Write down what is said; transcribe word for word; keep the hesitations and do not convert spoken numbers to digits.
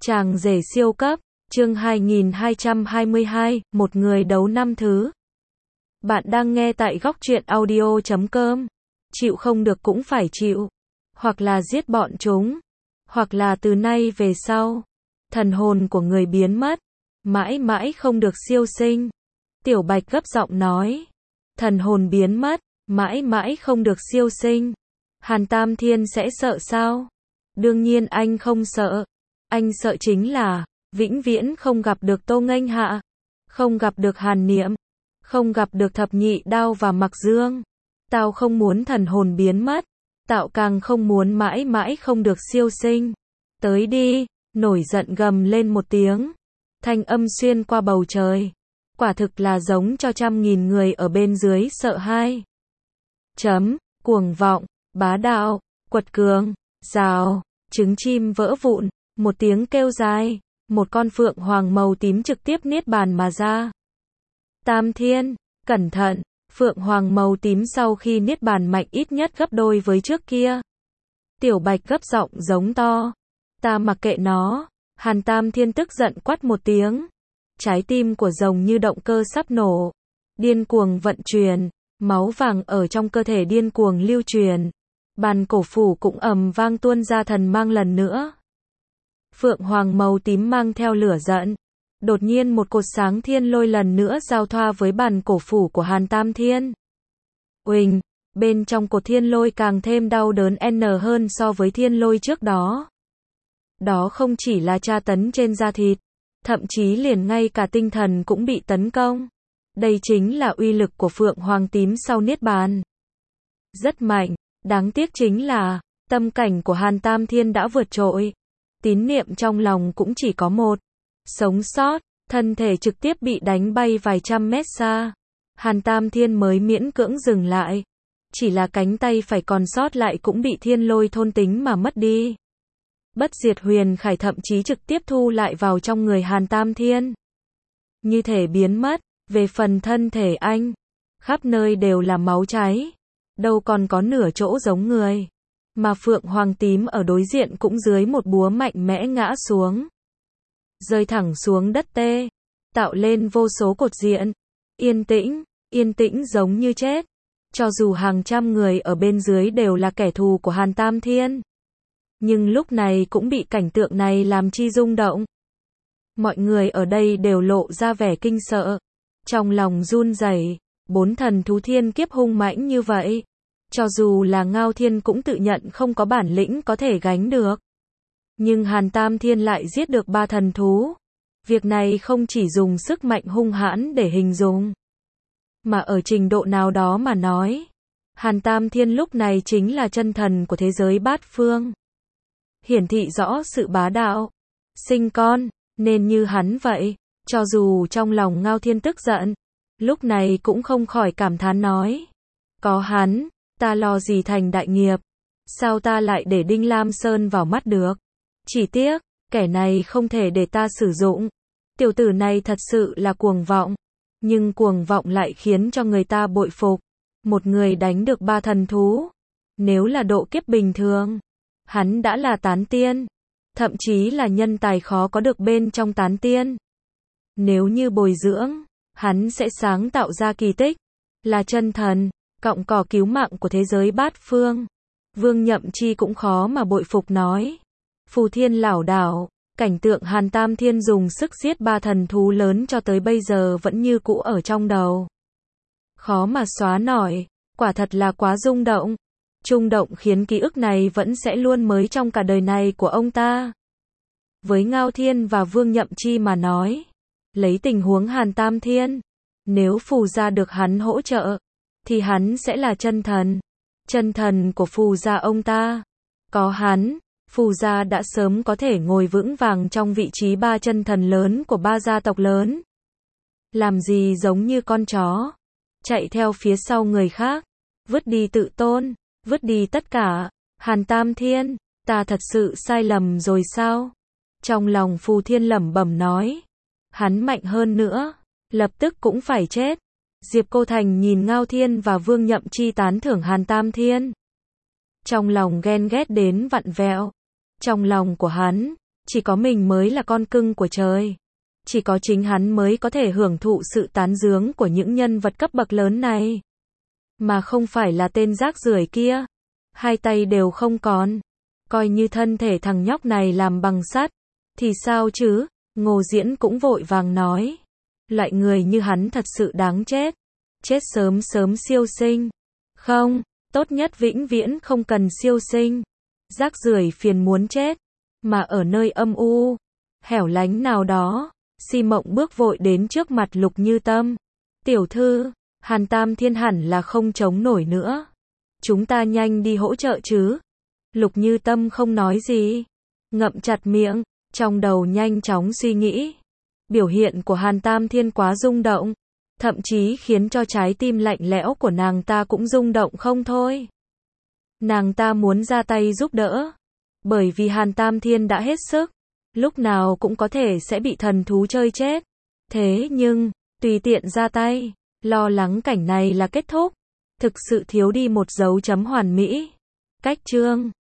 Chàng rể siêu cấp, chương hai nghìn hai trăm hai mươi hai, một người đấu năm thứ. Bạn đang nghe tại góc truyện audio chấm com. Chịu không được cũng phải chịu. Hoặc là giết bọn chúng. Hoặc là từ nay về sau, thần hồn của người biến mất. Mãi mãi không được siêu sinh. Tiểu Bạch gấp giọng nói. Thần hồn biến mất, mãi mãi không được siêu sinh. Hàn Tam Thiên sẽ sợ sao? Đương nhiên anh không sợ. Anh sợ chính là vĩnh viễn không gặp được Tô Nghênh Hạ, không gặp được Hàn Niệm, không gặp được Thập Nhị Đao và Mặc Dương. Tao không muốn thần hồn biến mất, tao càng không muốn mãi mãi không được siêu sinh. Tới đi, nổi giận gầm lên một tiếng. Thanh âm xuyên qua bầu trời. Quả thực là giống cho trăm nghìn người ở bên dưới sợ hai. Chấm, cuồng vọng, bá đạo, quật cường, rào, trứng chim vỡ vụn. Một tiếng kêu dài, một con phượng hoàng màu tím trực tiếp niết bàn mà ra. Tam Thiên, cẩn thận, phượng hoàng màu tím sau khi niết bàn mạnh ít nhất gấp đôi với trước kia. Tiểu Bạch gấp giọng giống to. Ta mặc kệ nó. Hàn Tam Thiên tức giận quát một tiếng. Trái tim của rồng như động cơ sắp nổ. Điên cuồng vận chuyển, máu vàng ở trong cơ thể điên cuồng lưu truyền. Bàn cổ phủ cũng ầm vang tuôn ra thần mang lần nữa. Phượng hoàng màu tím mang theo lửa giận. Đột nhiên một cột sáng thiên lôi lần nữa giao thoa với bàn cổ phủ của Hàn Tam Thiên. Uỳnh, bên trong cột thiên lôi càng thêm đau đớn n hơn so với thiên lôi trước đó. Đó không chỉ là tra tấn trên da thịt, thậm chí liền ngay cả tinh thần cũng bị tấn công. Đây chính là uy lực của Phượng hoàng tím sau niết bàn. Rất mạnh, đáng tiếc chính là tâm cảnh của Hàn Tam Thiên đã vượt trội. Tín niệm trong lòng cũng chỉ có một. Sống sót, thân thể trực tiếp bị đánh bay vài trăm mét xa. Hàn Tam Thiên mới miễn cưỡng dừng lại. Chỉ là cánh tay phải còn sót lại cũng bị thiên lôi thôn tính mà mất đi. Bất diệt huyền khải thậm chí trực tiếp thu lại vào trong người Hàn Tam Thiên. Như thể biến mất, về phần thân thể anh. Khắp nơi đều là máu cháy. Đâu còn có nửa chỗ giống người. Mà Phượng hoàng tím ở đối diện cũng dưới một búa mạnh mẽ ngã xuống. Rơi thẳng xuống đất tê. Tạo lên vô số cột diện. Yên tĩnh, yên tĩnh giống như chết. Cho dù hàng trăm người ở bên dưới đều là kẻ thù của Hàn Tam Thiên. Nhưng lúc này cũng bị cảnh tượng này làm chi rung động. Mọi người ở đây đều lộ ra vẻ kinh sợ. Trong lòng run rẩy, bốn thần thú thiên kiếp hung mãnh như vậy. Cho dù là Ngao Thiên cũng tự nhận không có bản lĩnh có thể gánh được. Nhưng Hàn Tam Thiên lại giết được ba thần thú. Việc này không chỉ dùng sức mạnh hung hãn để hình dung. Mà ở trình độ nào đó mà nói. Hàn Tam Thiên lúc này chính là chân thần của thế giới bát phương. Hiển thị rõ sự bá đạo. Sinh con, nên như hắn vậy. Cho dù trong lòng Ngao Thiên tức giận. Lúc này cũng không khỏi cảm thán nói. Có hắn. Ta lo gì thành đại nghiệp. Sao ta lại để Đinh Lam Sơn vào mắt được. Chỉ tiếc, kẻ này không thể để ta sử dụng. Tiểu tử này thật sự là cuồng vọng. Nhưng cuồng vọng lại khiến cho người ta bội phục. Một người đánh được ba thần thú. Nếu là độ kiếp bình thường, hắn đã là tán tiên. Thậm chí là nhân tài khó có được bên trong tán tiên. Nếu như bồi dưỡng, hắn sẽ sáng tạo ra kỳ tích. Là chân thần. Cọng cỏ cứu mạng của thế giới bát phương. Vương Nhậm Chi cũng khó mà bội phục nói. Phù thiên lảo đảo, cảnh tượng Hàn Tam Thiên dùng sức giết ba thần thú lớn cho tới bây giờ vẫn như cũ ở trong đầu. Khó mà xóa nổi, quả thật là quá rung động. Trung động khiến ký ức này vẫn sẽ luôn mới trong cả đời này của ông ta. Với Ngao Thiên và Vương Nhậm Chi mà nói, lấy tình huống Hàn Tam Thiên, nếu Phù gia được hắn hỗ trợ, thì hắn sẽ là chân thần. Chân thần của Phù gia ông ta. Có hắn, Phù gia đã sớm có thể ngồi vững vàng trong vị trí ba chân thần lớn của ba gia tộc lớn. Làm gì giống như con chó. Chạy theo phía sau người khác. Vứt đi tự tôn. Vứt đi tất cả. Hàn Tam Thiên, ta thật sự sai lầm rồi sao? Trong lòng Phù Thiên lẩm bẩm nói. Hắn mạnh hơn nữa. Lập tức cũng phải chết. Diệp Cô Thành nhìn Ngao Thiên và Vương Nhậm Chi tán thưởng Hàn Tam Thiên. Trong lòng ghen ghét đến vặn vẹo. Trong lòng của hắn, Chỉ có mình mới là con cưng của trời. Chỉ có chính hắn mới có thể hưởng thụ sự tán dương của những nhân vật cấp bậc lớn này. Mà không phải là tên rác rưởi kia. Hai tay đều không còn. Coi như thân thể thằng nhóc này làm bằng sắt. Thì sao chứ? Ngô Diễn cũng vội vàng nói. Loại người như hắn thật sự đáng chết. Chết sớm sớm siêu sinh. Không, tốt nhất vĩnh viễn không cần siêu sinh. Rác rưởi phiền muốn chết. Mà ở nơi âm u, hẻo lánh nào đó, Si Mộng bước vội đến trước mặt Lục Như Tâm. Tiểu thư, Hàn Tam Thiên hẳn là không chống nổi nữa. Chúng ta nhanh đi hỗ trợ chứ. Lục Như Tâm không nói gì. Ngậm chặt miệng, trong đầu nhanh chóng suy nghĩ. Biểu hiện của Hàn Tam Thiên quá rung động. Thậm chí khiến cho trái tim lạnh lẽo của nàng ta cũng rung động không thôi. Nàng ta muốn ra tay giúp đỡ. Bởi vì Hàn Tam Thiên đã hết sức. Lúc nào cũng có thể sẽ bị thần thú chơi chết. Thế nhưng, tùy tiện ra tay, lo lắng cảnh này là kết thúc. Thực sự thiếu đi một dấu chấm hoàn mỹ. Cách chương